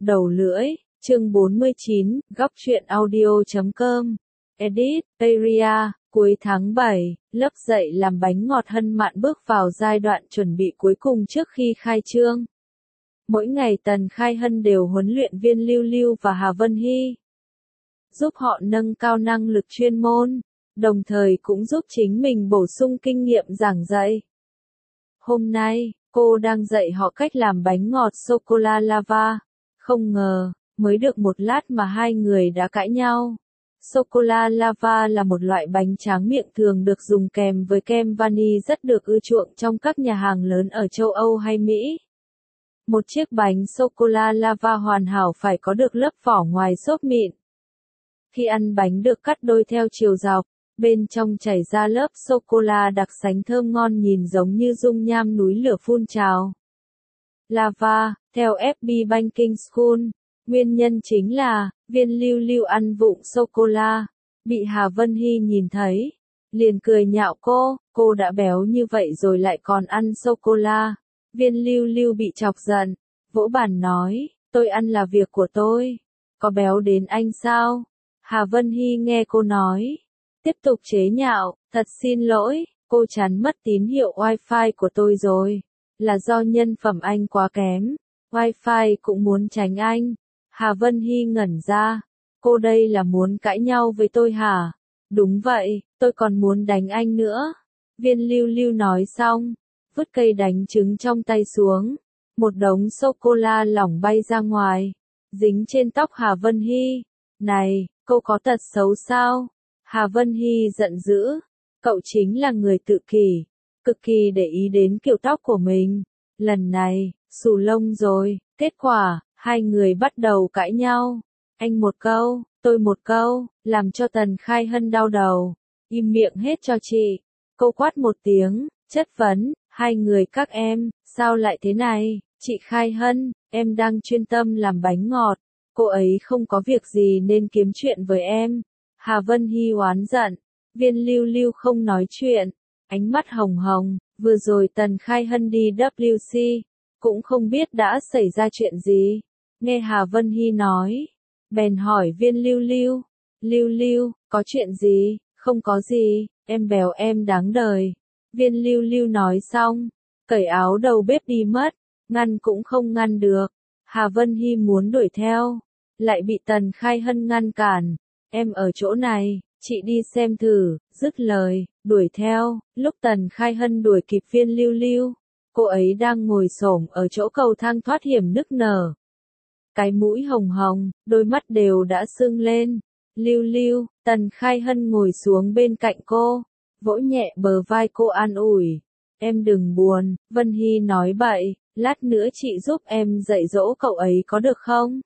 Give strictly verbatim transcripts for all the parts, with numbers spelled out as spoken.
Đầu lưỡi, chương bốn mươi chín, góc truyện audio chấm com. Edit, Area, cuối tháng bảy, lớp dạy làm bánh ngọt Hân Mạn bước vào giai đoạn chuẩn bị cuối cùng trước khi khai trương. Mỗi ngày Tần Khai Hân đều huấn luyện viên Lưu Lưu và Hà Vân Hy, giúp họ nâng cao năng lực chuyên môn, đồng thời cũng giúp chính mình bổ sung kinh nghiệm giảng dạy. Hôm nay, cô đang dạy họ cách làm bánh ngọt sô-cô-la lava. Không ngờ, mới được một lát mà hai người đã cãi nhau. Sô-cô-la lava là một loại bánh tráng miệng thường được dùng kèm với kem vani rất được ưa chuộng trong các nhà hàng lớn ở châu Âu hay Mỹ. Một chiếc bánh sô-cô-la lava hoàn hảo phải có được lớp vỏ ngoài xốp mịn. Khi ăn bánh được cắt đôi theo chiều dọc, bên trong chảy ra lớp sô-cô-la đặc sánh thơm ngon nhìn giống như dung nham núi lửa phun trào. Lava, theo ép bê Banking School, nguyên nhân chính là, viên Lưu Lưu ăn vụng sô-cô-la, bị Hà Vân Hy nhìn thấy, liền cười nhạo cô, cô đã béo như vậy rồi lại còn ăn sô-cô-la. Viên Lưu Lưu bị chọc giận, vỗ bàn nói, tôi ăn là việc của tôi, có béo đến anh sao? Hà Vân Hy nghe cô nói, tiếp tục chế nhạo, thật xin lỗi, cô chắn mất tín hiệu wifi của tôi rồi, là do nhân phẩm anh quá kém, wifi cũng muốn tránh anh. Hà Vân Hy ngẩn ra, cô đây là muốn cãi nhau với tôi hả? Đúng vậy, tôi còn muốn đánh anh nữa. Viên Lưu Lưu nói xong, vứt cây đánh trứng trong tay xuống, một đống sô-cô-la lỏng bay ra ngoài, dính trên tóc Hà Vân Hy. Này, cô có tật xấu sao? Hà Vân Hy giận dữ, cậu chính là người tự kỷ, cực kỳ để ý đến kiểu tóc của mình. Lần này, xù lông rồi, kết quả, hai người bắt đầu cãi nhau. Anh một câu, tôi một câu, làm cho Tần Khai Hân đau đầu. Im miệng hết cho chị. Cô quát một tiếng, chất vấn, hai người các em, sao lại thế này? Chị Khai Hân, em đang chuyên tâm làm bánh ngọt. Cô ấy không có việc gì nên kiếm chuyện với em. Hà Vân Hy oán giận. Viên Lưu Lưu không nói chuyện. Ánh mắt hồng hồng, vừa rồi Tần Khai Hân đi vê kép xê, cũng không biết đã xảy ra chuyện gì. Nghe Hà Vân Hy nói, bèn hỏi viên Lưu Lưu. Lưu Lưu, có chuyện gì? Không có gì, em béo em đáng đời. Viên Lưu Lưu nói xong, cởi áo đầu bếp đi mất, ngăn cũng không ngăn được. Hà Vân Hy muốn đuổi theo, lại bị Tần Khai Hân ngăn cản. Em ở chỗ này, chị đi xem thử, dứt lời, đuổi theo. Lúc Tần Khai Hân đuổi kịp viên Lưu Lưu, cô ấy đang ngồi xổm ở chỗ cầu thang thoát hiểm nức nở. Cái mũi hồng hồng, đôi mắt đều đã sưng lên. Lưu Lưu, Tần Khai Hân ngồi xuống bên cạnh cô, vỗ nhẹ bờ vai cô an ủi. Em đừng buồn, Vân Hy nói bậy, lát nữa chị giúp em dạy dỗ cậu ấy có được không?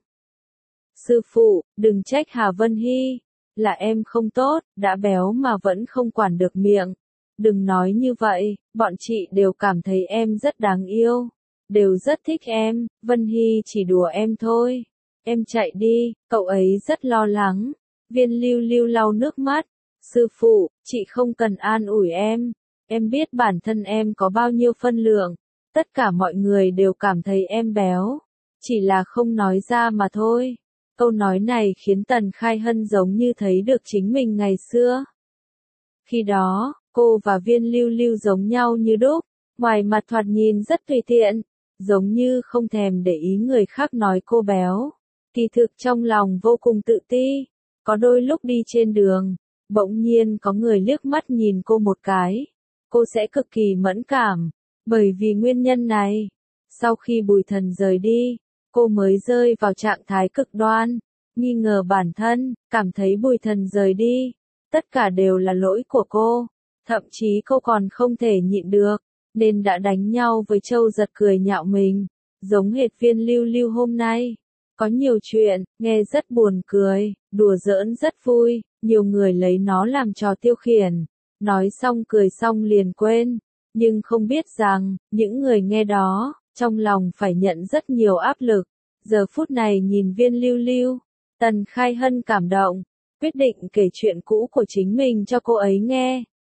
Sư phụ, đừng trách Hà Vân Hy, là em không tốt, đã béo mà vẫn không quản được miệng. Đừng nói như vậy, bọn chị đều cảm thấy em rất đáng yêu, đều rất thích em. Vân Hy chỉ đùa em thôi. Em chạy đi, cậu ấy rất lo lắng. Viên Lưu Lưu lau nước mắt. Sư phụ, chị không cần an ủi em. Em biết bản thân em có bao nhiêu phân lượng. Tất cả mọi người đều cảm thấy em béo, chỉ là không nói ra mà thôi. Câu nói này khiến Tần Khai Hân giống như thấy được chính mình ngày xưa. Khi đó, cô và viên Lưu Lưu giống nhau như đúc, ngoài mặt thoạt nhìn rất tùy tiện, giống như không thèm để ý người khác nói cô béo. Kỳ thực trong lòng vô cùng tự ti, có đôi lúc đi trên đường, bỗng nhiên có người liếc mắt nhìn cô một cái, cô sẽ cực kỳ mẫn cảm. Bởi vì nguyên nhân này, sau khi Bùi Thần rời đi, cô mới rơi vào trạng thái cực đoan, nghi ngờ bản thân, cảm thấy Bùi Thần rời đi, tất cả đều là lỗi của cô, thậm chí cô còn không thể nhịn được, nên đã đánh nhau với Châu Giật cười nhạo mình, giống hệt viên Lưu Lưu hôm nay. Có nhiều chuyện, nghe rất buồn cười, đùa giỡn rất vui, nhiều người lấy nó làm trò tiêu khiển, nói xong cười xong liền quên. Nhưng không biết rằng, những người nghe đó, trong lòng phải nhận rất nhiều áp lực. Giờ phút này nhìn viên Lưu Lưu, Tần Khai Hân cảm động, quyết định kể chuyện cũ của chính mình cho cô ấy nghe.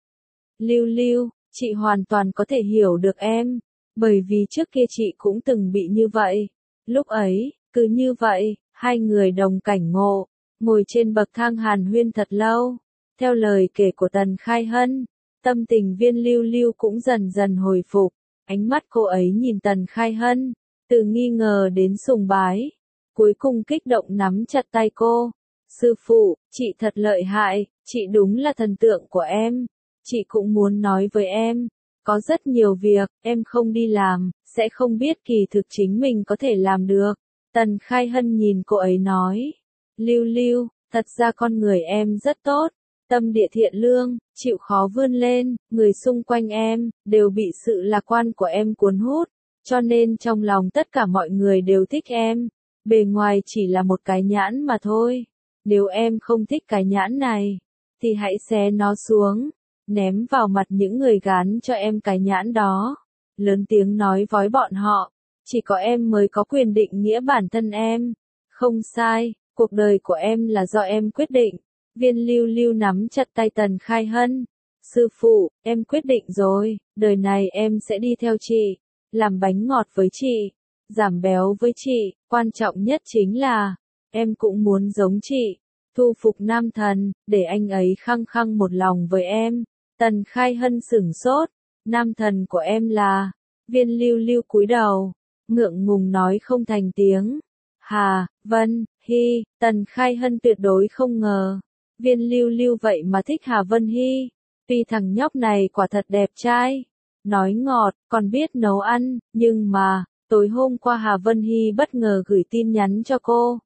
Lưu Lưu, chị hoàn toàn có thể hiểu được em, bởi vì trước kia chị cũng từng bị như vậy. Lúc ấy, Cứ như vậy, hai người đồng cảnh ngộ, ngồi trên bậc thang hàn huyên thật lâu. Theo lời kể của Tần Khai Hân, tâm tình Viên Lưu Lưu cũng dần dần hồi phục, ánh mắt cô ấy nhìn Tần Khai Hân, từ nghi ngờ đến sùng bái, cuối cùng kích động nắm chặt tay cô. Sư phụ, chị thật lợi hại, chị đúng là thần tượng của em, chị cũng muốn nói với em, có rất nhiều việc, em không đi làm, sẽ không biết kỳ thực chính mình có thể làm được. Tần Khai Hân nhìn cô ấy nói, Lưu Lưu, thật ra con người em rất tốt, tâm địa thiện lương, chịu khó vươn lên, người xung quanh em, đều bị sự lạc quan của em cuốn hút, cho nên trong lòng tất cả mọi người đều thích em, bề ngoài chỉ là một cái nhãn mà thôi. Nếu em không thích cái nhãn này, thì hãy xé nó xuống, ném vào mặt những người gán cho em cái nhãn đó. Lớn tiếng nói với bọn họ, chỉ có em mới có quyền định nghĩa bản thân em. Không sai, cuộc đời của em là do em quyết định. Viên Lưu Lưu nắm chặt tay Tần Khai Hân. Sư phụ, em quyết định rồi, đời này em sẽ đi theo chị, làm bánh ngọt với chị, giảm béo với chị, quan trọng nhất chính là, em cũng muốn giống chị, thu phục nam thần, để anh ấy khăng khăng một lòng với em. Tần Khai Hân sửng sốt, nam thần của em là, Viên Lưu Lưu cúi đầu, ngượng ngùng nói không thành tiếng. Hà, Vân, Hy, Tần Khai Hân tuyệt đối không ngờ, Viên Lưu Lưu vậy mà thích Hà Vân Hy, tuy thằng nhóc này quả thật đẹp trai, nói ngọt, còn biết nấu ăn, nhưng mà, tối hôm qua Hà Vân Hy bất ngờ gửi tin nhắn cho cô.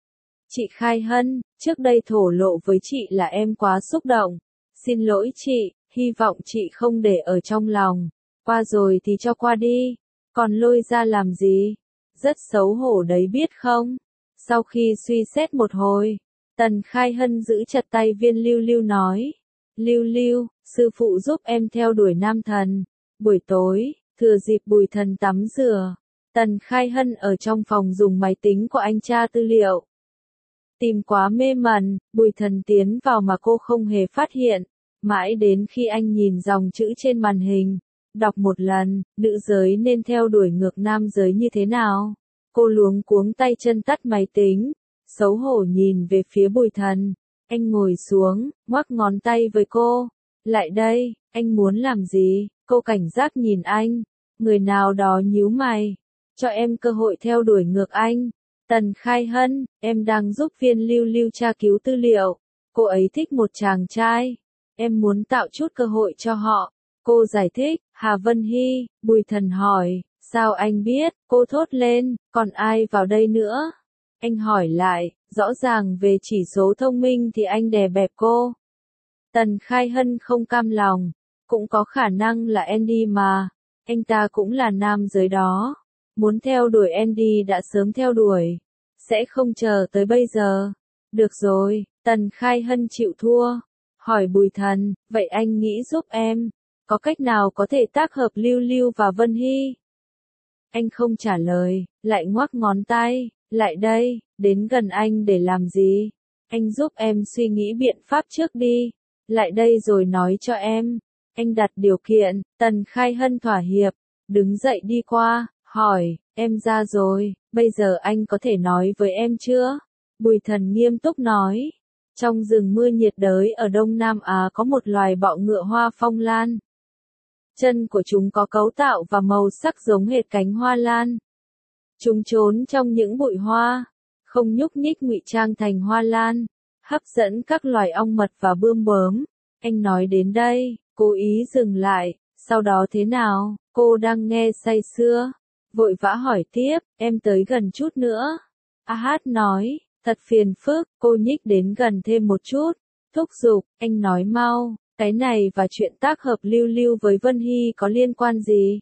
Chị Khai Hân, trước đây thổ lộ với chị là em quá xúc động, xin lỗi chị, hy vọng chị không để ở trong lòng, qua rồi thì cho qua đi, còn lôi ra làm gì, rất xấu hổ đấy biết không. Sau khi suy xét một hồi, Tần Khai Hân giữ chặt tay Viên Lưu Lưu nói, Lưu Lưu, sư phụ giúp em theo đuổi nam thần. Buổi tối, thừa dịp Bùi Thần tắm rửa, Tần Khai Hân ở trong phòng dùng máy tính của anh tra tư liệu. Tìm quá mê mẩn, Bùi Thần tiến vào mà cô không hề phát hiện, mãi đến khi anh nhìn dòng chữ trên màn hình, đọc một lần, nữ giới nên theo đuổi ngược nam giới như thế nào. Cô luống cuống tay chân tắt máy tính, xấu hổ nhìn về phía Bùi Thần. Anh ngồi xuống, ngoắc ngón tay với cô. Lại đây, anh muốn làm gì? Cô cảnh giác nhìn anh. Người nào đó nhíu mày. Cho em cơ hội theo đuổi ngược anh. Tần Khai Hân, em đang giúp Viên Lưu Lưu tra cứu tư liệu. Cô ấy thích một chàng trai. Em muốn tạo chút cơ hội cho họ. Cô giải thích, Hà Vân Hy, Bùi Thần hỏi, sao anh biết? Cô thốt lên, còn ai vào đây nữa? Anh hỏi lại, rõ ràng về chỉ số thông minh thì anh đè bẹp cô. Tần Khai Hân không cam lòng, cũng có khả năng là Andy mà, anh ta cũng là nam giới đó. Muốn theo đuổi Andy đã sớm theo đuổi, sẽ không chờ tới bây giờ. Được rồi, Tần Khai Hân chịu thua, hỏi Bùi Thần, vậy anh nghĩ giúp em, có cách nào có thể tác hợp Lưu Lưu và Vân Hy? Anh không trả lời, lại ngoắc ngón tay, lại đây, đến gần anh để làm gì? Anh giúp em suy nghĩ biện pháp trước đi, lại đây rồi nói cho em. Anh đặt điều kiện, Tần Khai Hân thỏa hiệp, đứng dậy đi qua, hỏi, em ra rồi, bây giờ anh có thể nói với em chưa? Bùi Thần nghiêm túc nói, trong rừng mưa nhiệt đới ở Đông Nam Á có một loài bọ ngựa hoa phong lan. Chân của chúng có cấu tạo và màu sắc giống hệt cánh hoa lan. Chúng trốn trong những bụi hoa, không nhúc nhích ngụy trang thành hoa lan, hấp dẫn các loài ong mật và bươm bướm. Anh nói đến đây, cố ý dừng lại, sau đó thế nào? Cô đang nghe say sưa, vội vã hỏi tiếp, em tới gần chút nữa. A Hát nói, thật phiền phức, cô nhích đến gần thêm một chút, thúc giục, anh nói mau, cái này và chuyện tác hợp Lưu Lưu với Vân Hy có liên quan gì?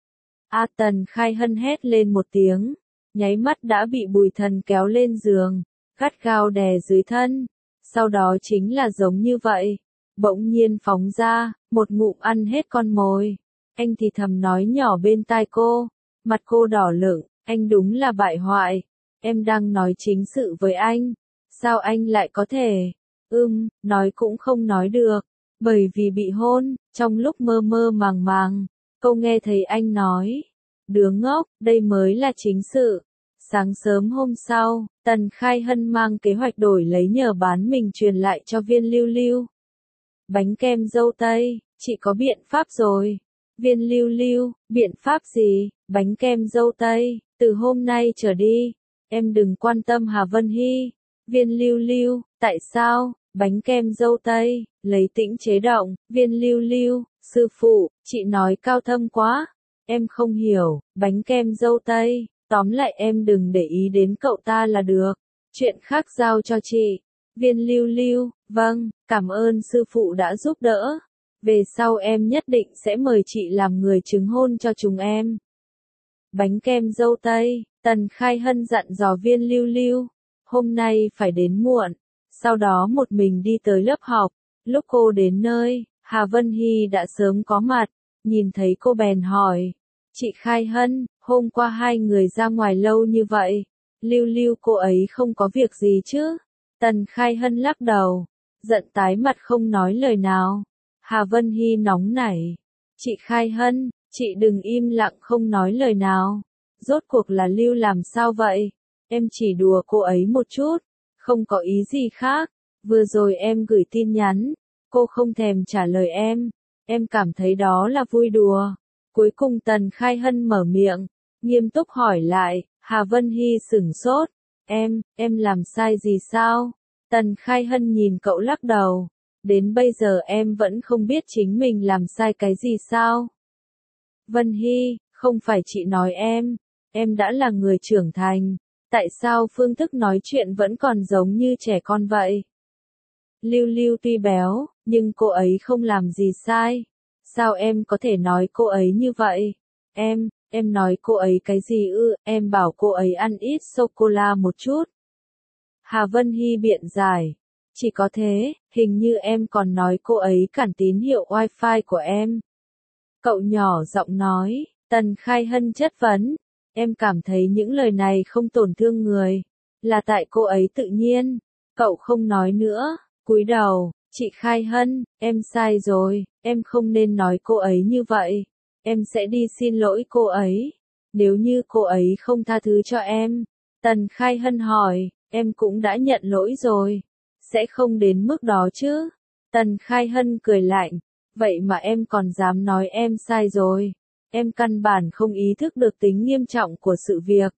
A Tần Khai Hân hét lên một tiếng, nháy mắt đã bị Bùi Thần kéo lên giường, gắt gao đè dưới thân, sau đó chính là giống như vậy, bỗng nhiên phóng ra, một ngụm ăn hết con mồi. Anh thì thầm nói nhỏ bên tai cô, mặt cô đỏ lửng, anh đúng là bại hoại, em đang nói chính sự với anh, sao anh lại có thể, ưm, nói cũng không nói được, bởi vì bị hôn, trong lúc mơ mơ màng màng, cô nghe thấy anh nói, đứa ngốc, đây mới là chính sự, Sáng sớm hôm sau, Tần Khai Hân mang kế hoạch đổi lấy nhờ bán mình truyền lại cho Viên Lưu Lưu. Bánh kem dâu tây, chị có biện pháp rồi. Viên Lưu Lưu, biện pháp gì? Bánh kem dâu tây, từ hôm nay trở đi, em đừng quan tâm Hà Vân Hy. Viên Lưu Lưu, tại sao? Bánh kem dâu tây, lấy tĩnh chế động. Viên Lưu Lưu, sư phụ, chị nói cao thâm quá. Em không hiểu, bánh kem dâu tây, tóm lại em đừng để ý đến cậu ta là được. Chuyện khác giao cho chị. Viên Lưu Lưu, vâng, cảm ơn sư phụ đã giúp đỡ. Về sau em nhất định sẽ mời chị làm người chứng hôn cho chúng em. Bánh kem dâu tây, Tần Khai Hân dặn dò Viên Lưu Lưu. Hôm nay phải đến muộn. Sau đó một mình đi tới lớp học. Lúc cô đến nơi, Hà Vân Hy đã sớm có mặt. Nhìn thấy cô bèn hỏi. Chị Khai Hân, hôm qua hai người ra ngoài lâu như vậy. Lưu Lưu cô ấy không có việc gì chứ? Tần Khai Hân lắc đầu. Giận tái mặt không nói lời nào. Hà Vân Hy nóng nảy. Chị Khai Hân, chị đừng im lặng không nói lời nào. Rốt cuộc là Lưu làm sao vậy? Em chỉ đùa cô ấy một chút. Không có ý gì khác. Vừa rồi em gửi tin nhắn. Cô không thèm trả lời em. Em cảm thấy đó là vui đùa. Cuối cùng Tần Khai Hân mở miệng. Nghiêm túc hỏi lại. Hà Vân Hy sửng sốt. Em, em làm sai gì sao? Tần Khai Hân nhìn cậu lắc đầu. Đến bây giờ em vẫn không biết chính mình làm sai cái gì sao? Vân Hy, không phải chị nói em. Em đã là người trưởng thành. Tại sao phương thức nói chuyện vẫn còn giống như trẻ con vậy? Lưu Lưu tuy béo, nhưng cô ấy không làm gì sai. Sao em có thể nói cô ấy như vậy? Em, em nói cô ấy cái gì ư? Em bảo cô ấy ăn ít sô-cô-la một chút. Hà Vân Hy biện giải. Chỉ có thế, hình như em còn nói cô ấy cản tín hiệu wifi của em. Cậu nhỏ giọng nói. Tần Khai Hân chất vấn. Em cảm thấy những lời này không tổn thương người. Là tại cô ấy tự nhiên. Cậu không nói nữa. Cúi đầu. Chị Khai Hân, em sai rồi. Em không nên nói cô ấy như vậy. Em sẽ đi xin lỗi cô ấy. Nếu như cô ấy không tha thứ cho em. Tần Khai Hân hỏi. Em cũng đã nhận lỗi rồi. Sẽ không đến mức đó chứ. Tần Khai Hân cười lạnh. Vậy mà em còn dám nói em sai rồi. Em căn bản không ý thức được tính nghiêm trọng của sự việc.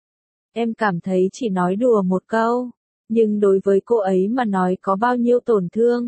Em cảm thấy chỉ nói đùa một câu. Nhưng đối với cô ấy mà nói có bao nhiêu tổn thương.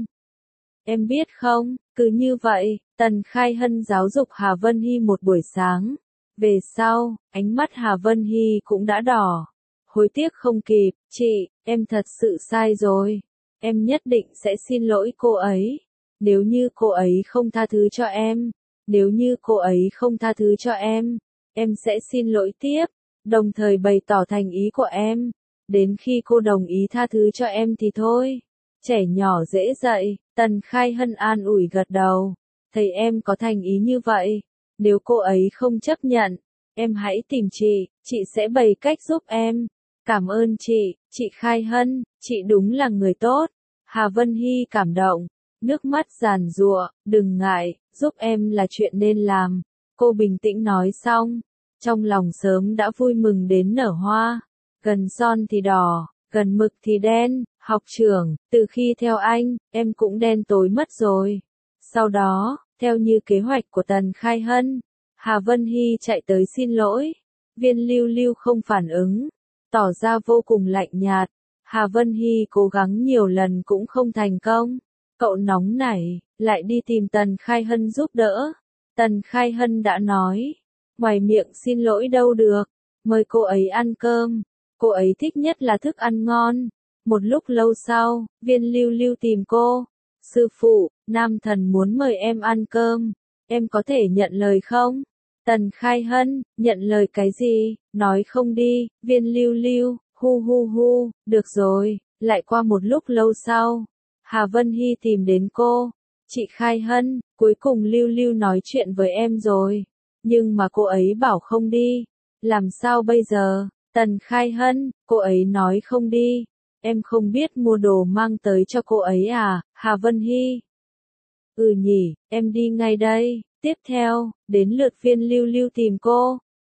Em biết không, cứ như vậy, Tần Khai Hân giáo dục Hà Vân Hy một buổi sáng. Về sau, ánh mắt Hà Vân Hy cũng đã đỏ. Hối tiếc không kịp, chị, em thật sự sai rồi. Em nhất định sẽ xin lỗi cô ấy. Nếu như cô ấy không tha thứ cho em. Nếu như cô ấy không tha thứ cho em. Em sẽ xin lỗi tiếp. Đồng thời bày tỏ thành ý của em. Đến khi cô đồng ý tha thứ cho em thì thôi. Trẻ nhỏ dễ dạy. Tần Khai Hân an ủi gật đầu. Thấy em có thành ý như vậy. Nếu cô ấy không chấp nhận. Em hãy tìm chị. Chị sẽ bày cách giúp em. Cảm ơn chị. Chị Khai Hân. Chị đúng là người tốt. Hà Vân Hy cảm động. Nước mắt giàn giụa. Đừng ngại. Giúp em là chuyện nên làm. Cô bình tĩnh nói xong. Trong lòng sớm đã vui mừng đến nở hoa. Gần son thì đỏ, gần mực thì đen. Học trưởng, từ khi theo anh, em cũng đen tối mất rồi. Sau đó, theo như kế hoạch của Tần Khai Hân, Hà Vân Hy chạy tới xin lỗi. Viên Lưu Lưu không phản ứng, tỏ ra vô cùng lạnh nhạt. Hà Vân Hy cố gắng nhiều lần cũng không thành công. Cậu nóng nảy, lại đi tìm Tần Khai Hân giúp đỡ. Tần Khai Hân đã nói, ngoài miệng xin lỗi đâu được, mời cô ấy ăn cơm. Cô ấy thích nhất là thức ăn ngon. Một lúc lâu sau, Viên Lưu Lưu tìm cô. Sư phụ, Nam Thần muốn mời em ăn cơm. Em có thể nhận lời không? Tần Khai Hân, nhận lời cái gì? Nói không đi. Viên Lưu Lưu, hu hu hu, được rồi. Lại qua một lúc lâu sau, Hà Vân Hy tìm đến cô. Chị Khai Hân, cuối cùng Lưu Lưu nói chuyện với em rồi. Nhưng mà cô ấy bảo không đi. Làm sao bây giờ? Tần Khai Hân, cô ấy nói không đi. Em không biết mua đồ mang tới cho cô ấy à? Hà Vân Hy. Ừ nhỉ, em đi ngay đây. Tiếp theo, đến lượt Viên Lưu Lưu tìm cô.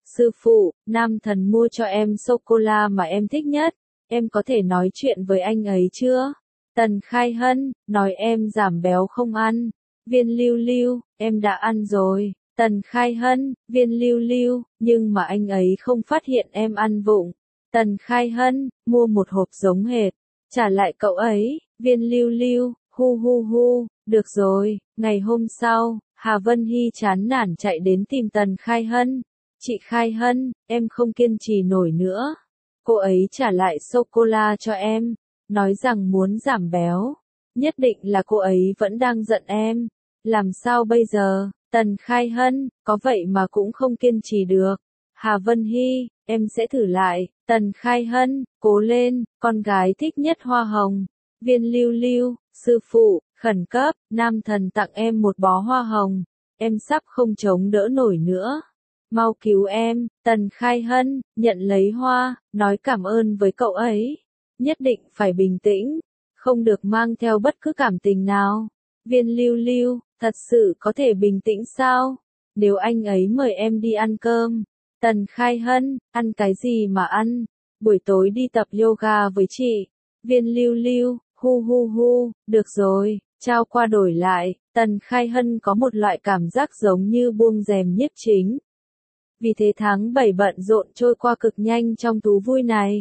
Sư phụ, nam thần mua cho em sô-cô-la mà em thích nhất, em có thể nói chuyện với anh ấy chưa? Tần Khai Hân, nói em giảm béo không ăn. Viên Lưu Lưu, em đã ăn rồi. Tần Khai Hân, Viên Lưu Lưu, nhưng mà anh ấy không phát hiện em ăn vụng. Tần Khai Hân, mua một hộp giống hệt, trả lại cậu ấy. Viên Lưu Lưu, hu hu hu, được rồi. Ngày hôm sau, Hà Vân Hy chán nản chạy đến tìm Tần Khai Hân. Chị Khai Hân, em không kiên trì nổi nữa. Cô ấy trả lại sô-cô-la cho em, nói rằng muốn giảm béo. Nhất định là cô ấy vẫn đang giận em. Làm sao bây giờ? Tần Khai Hân, có vậy mà cũng không kiên trì được. Hà Vân Hy, em sẽ thử lại. Tần Khai Hân, cố lên, con gái thích nhất hoa hồng. Viên Lưu Lưu, sư phụ, khẩn cấp, nam thần tặng em một bó hoa hồng. Em sắp không chống đỡ nổi nữa. Mau cứu em. Tần Khai Hân, nhận lấy hoa, nói cảm ơn với cậu ấy. Nhất định phải bình tĩnh, không được mang theo bất cứ cảm tình nào. Viên Lưu Lưu, thật sự có thể bình tĩnh sao? Nếu anh ấy mời em đi ăn cơm. Tần Khai Hân, ăn cái gì mà ăn? Buổi tối đi tập yoga với chị. Viên Lưu Lưu, hu hu hu, được rồi, trao qua đổi lại. Tần Khai Hân có một loại cảm giác giống như buông rèm nhiếp chính. Vì thế tháng bảy bận rộn trôi qua cực nhanh trong thú vui này.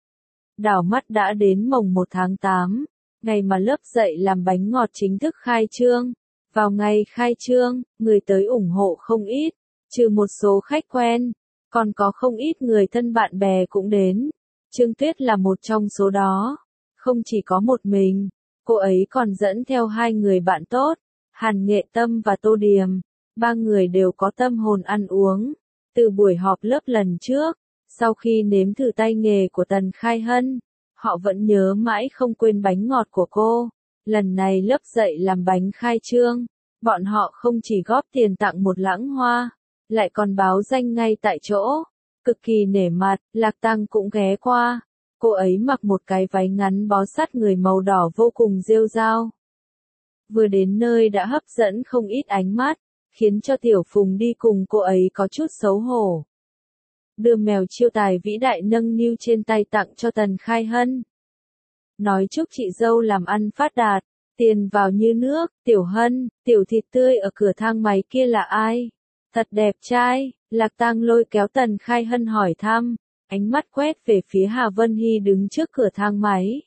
Đảo mắt đã đến mồng một tháng tám, ngày mà lớp dạy làm bánh ngọt chính thức khai trương. Vào ngày khai trương, người tới ủng hộ không ít, trừ một số khách quen, còn có không ít người thân bạn bè cũng đến. Trương Tuyết là một trong số đó. Không chỉ có một mình, cô ấy còn dẫn theo hai người bạn tốt, Hàn Nghệ Tâm và Tô Điềm. Ba người đều có tâm hồn ăn uống. Từ buổi họp lớp lần trước, sau khi nếm thử tay nghề của Tần Khai Hân, họ vẫn nhớ mãi không quên bánh ngọt của cô. Lần này lớp dạy làm bánh khai trương, bọn họ không chỉ góp tiền tặng một lẵng hoa, lại còn báo danh ngay tại chỗ. Cực kỳ nể mặt, Lạc Tăng cũng ghé qua. Cô ấy mặc một cái váy ngắn bó sát người màu đỏ vô cùng rêu rao. Vừa đến nơi đã hấp dẫn không ít ánh mắt, khiến cho Tiểu Phùng đi cùng cô ấy có chút xấu hổ. Đưa mèo chiêu tài vĩ đại nâng niu trên tay tặng cho Tần Khai Hân. Nói chúc chị dâu làm ăn phát đạt, tiền vào như nước. Tiểu Hân, tiểu thịt tươi ở cửa thang máy kia là ai? Thật đẹp trai. Lạc Tăng lôi kéo Tần Khai Hân hỏi thăm, ánh mắt quét về phía Hà Vân Hy đứng trước cửa thang máy.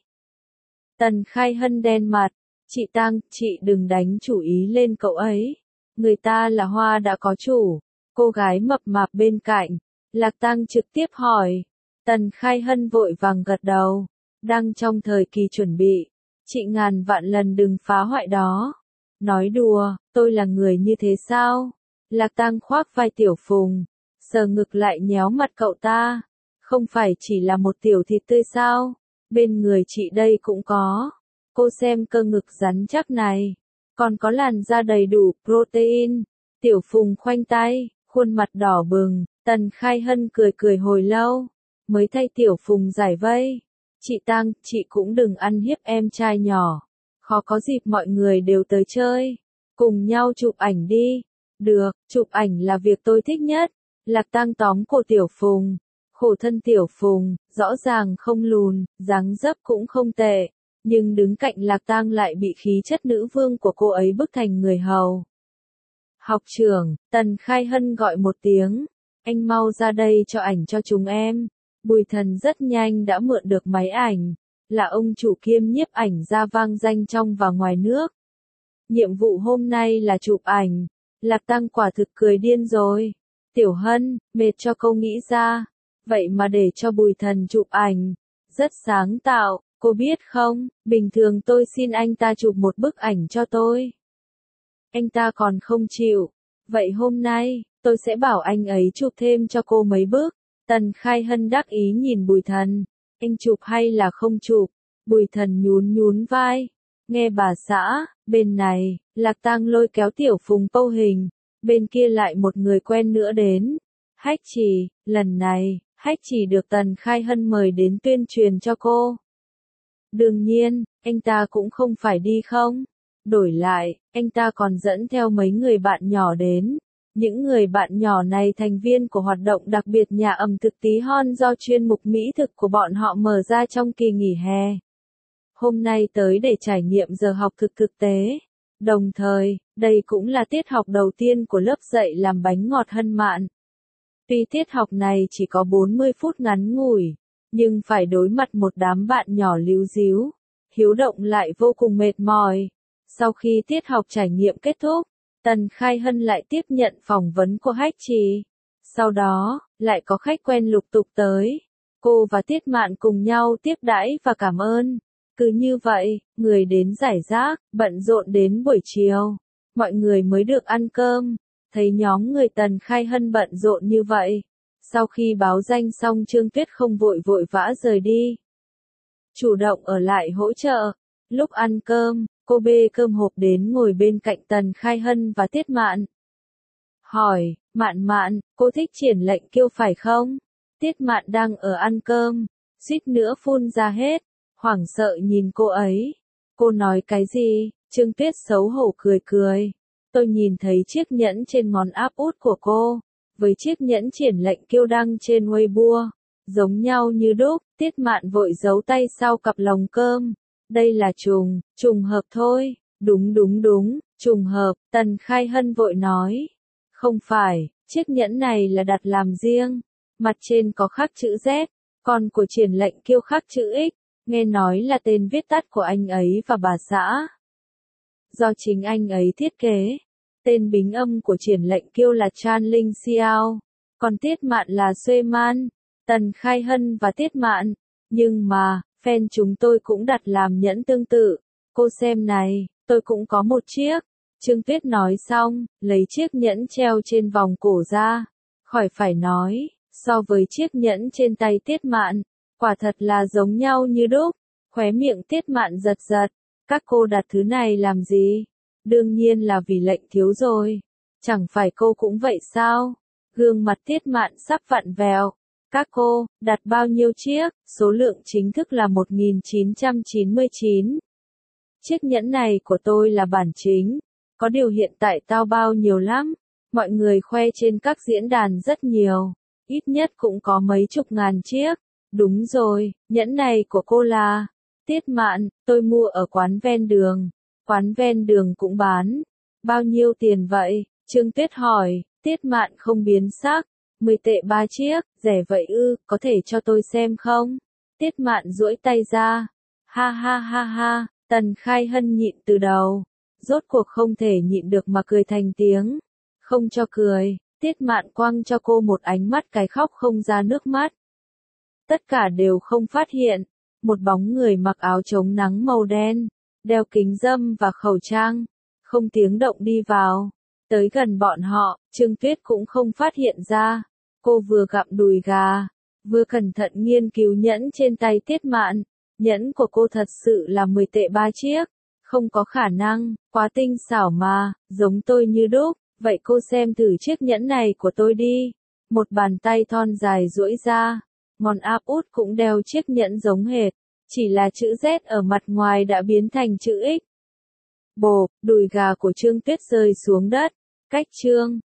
Tần Khai Hân đen mặt, chị Tăng, chị đừng đánh chủ ý lên cậu ấy. Người ta là hoa đã có chủ. Cô gái mập mạp bên cạnh, Lạc Tăng trực tiếp hỏi. Tần Khai Hân vội vàng gật đầu. Đang trong thời kỳ chuẩn bị. Chị ngàn vạn lần đừng phá hoại đó. Nói đùa, tôi là người như thế sao? Lạc Tăng khoác vai Tiểu Phùng, sờ ngực lại nhéo mặt cậu ta. Không phải chỉ là một tiểu thịt tươi sao? Bên người chị đây cũng có. Cô xem cơ ngực rắn chắc này. Còn có làn da đầy đủ protein. Tiểu Phùng khoanh tay, khuôn mặt đỏ bừng. Tần Khai Hân cười cười hồi lâu, mới thay Tiểu Phùng giải vây. Chị Tăng, chị cũng đừng ăn hiếp em trai nhỏ. Khó có dịp mọi người đều tới chơi. Cùng nhau chụp ảnh đi. Được, chụp ảnh là việc tôi thích nhất. Lạc Tăng tóm cổ Tiểu Phùng. Khổ thân Tiểu Phùng, rõ ràng không lùn, dáng dấp cũng không tệ. Nhưng đứng cạnh Lạc Tăng lại bị khí chất nữ vương của cô ấy bức thành người hầu. Học trưởng, Tần Khai Hân gọi một tiếng. Anh mau ra đây cho ảnh cho chúng em. Bùi Thần rất nhanh đã mượn được máy ảnh. Là ông chủ kiêm nhiếp ảnh gia vang danh trong và ngoài nước. Nhiệm vụ hôm nay là chụp ảnh. Lạc Tăng quả thực cười điên rồi. Tiểu Hân, mệt cho câu nghĩ ra. Vậy mà để cho Bùi Thần chụp ảnh. Rất sáng tạo, cô biết không, bình thường tôi xin anh ta chụp một bức ảnh cho tôi. Anh ta còn không chịu. Vậy hôm nay, tôi sẽ bảo anh ấy chụp thêm cho cô mấy bức. Tần Khai Hân đắc ý nhìn Bùi Thần. Anh chụp hay là không chụp? Bùi Thần nhún nhún vai. Nghe bà xã, bên này, Lạc Tăng lôi kéo Tiểu Phùng pâu hình. Bên kia lại một người quen nữa đến. Hách Trì, lần này, Hách Trì được Tần Khai Hân mời đến tuyên truyền cho cô. Đương nhiên, anh ta cũng không phải đi không. Đổi lại, anh ta còn dẫn theo mấy người bạn nhỏ đến. Những người bạn nhỏ này thành viên của hoạt động đặc biệt nhà ẩm thực tí hon do chuyên mục mỹ thực của bọn họ mở ra trong kỳ nghỉ hè. Hôm nay tới để trải nghiệm giờ học thực thực tế. Đồng thời, đây cũng là tiết học đầu tiên của lớp dạy làm bánh ngọt Hân Mạn. Tuy tiết học này chỉ có bốn mươi phút ngắn ngủi, nhưng phải đối mặt một đám bạn nhỏ líu díu, hiếu động lại vô cùng mệt mỏi. Sau khi tiết học trải nghiệm kết thúc, Tần Khai Hân lại tiếp nhận phỏng vấn của Hách Trì. Sau đó, lại có khách quen lục tục tới. Cô và Tiết Mạn cùng nhau tiếp đãi và cảm ơn. Cứ như vậy, người đến rải rác, bận rộn đến buổi chiều. Mọi người mới được ăn cơm. Thấy nhóm người Tần Khai Hân bận rộn như vậy. Sau khi báo danh xong Trương Tuyết không vội vội vã rời đi. Chủ động ở lại hỗ trợ. Lúc ăn cơm, cô bê cơm hộp đến ngồi bên cạnh Tần Khai Hân và Tiết Mạn. Hỏi, Mạn Mạn, cô thích Triển Lệnh Kiêu phải không? Tiết Mạn đang ở ăn cơm, suýt nữa phun ra hết, hoảng sợ nhìn cô ấy. Cô nói cái gì? Trương Tuyết xấu hổ cười cười. Tôi nhìn thấy chiếc nhẫn trên ngón áp út của cô, với chiếc nhẫn Triển Lệnh Kiêu đăng trên Weibo, giống nhau như đúc. Tiết Mạn vội giấu tay sau cặp lồng cơm. Đây là trùng, trùng hợp thôi. Đúng đúng đúng, trùng hợp, Tần Khai Hân vội nói. Không phải, chiếc nhẫn này là đặt làm riêng. Mặt trên có khắc chữ Z, còn của Triển Lệnh Kiêu khắc chữ X, nghe nói là tên viết tắt của anh ấy và bà xã. Do chính anh ấy thiết kế. Tên bính âm của Triển Lệnh Kiêu là Chan Linh Xiao, còn Tiết Mạn là Xuê Man. Tần Khai Hân và Tiết Mạn. Nhưng mà, fan chúng tôi cũng đặt làm nhẫn tương tự. Cô xem này, tôi cũng có một chiếc. Trương Tuyết nói xong, lấy chiếc nhẫn treo trên vòng cổ ra. Khỏi phải nói, so với chiếc nhẫn trên tay Tiết Mạn, quả thật là giống nhau như đúc. Khóe miệng Tiết Mạn giật giật. Các cô đặt thứ này làm gì? Đương nhiên là vì Lệnh thiếu rồi. Chẳng phải cô cũng vậy sao? Gương mặt Tiết Mạn sắp vặn vẹo. Các cô, đặt bao nhiêu chiếc? Số lượng chính thức là một nghìn chín trăm chín mươi chín. Chiếc nhẫn này của tôi là bản chính. Có điều hiện tại tao bao nhiêu lắm. Mọi người khoe trên các diễn đàn rất nhiều. Ít nhất cũng có mấy chục ngàn chiếc. Đúng rồi, nhẫn này của cô là... Tiết Mạn, tôi mua ở quán ven đường. Quán ven đường cũng bán. Bao nhiêu tiền vậy? Trương Tuyết hỏi. Tiết Mạn không biến sắc. mười tệ ba chiếc, rẻ vậy ư, có thể cho tôi xem không? Tiết Mạn duỗi tay ra. Ha ha ha ha, Tần Khai Hân nhịn từ đầu. Rốt cuộc không thể nhịn được mà cười thành tiếng. Không cho cười, Tiết Mạn quăng cho cô một ánh mắt cái khóc không ra nước mắt. Tất cả đều không phát hiện. Một bóng người mặc áo chống nắng màu đen, đeo kính râm và khẩu trang, không tiếng động đi vào. Tới gần bọn họ, Trương Tuyết cũng không phát hiện ra. Cô vừa gặm đùi gà, vừa cẩn thận nghiên cứu nhẫn trên tay Tiết Mạn. Nhẫn của cô thật sự là mười tệ ba chiếc. Không có khả năng, quá tinh xảo mà, giống tôi như đúc. Vậy cô xem thử chiếc nhẫn này của tôi đi. Một bàn tay thon dài duỗi ra. Ngón áp út cũng đeo chiếc nhẫn giống hệt. Chỉ là chữ Z ở mặt ngoài đã biến thành chữ X. Bộp, đùi gà của Trương Tuyết rơi xuống đất. Cách trương.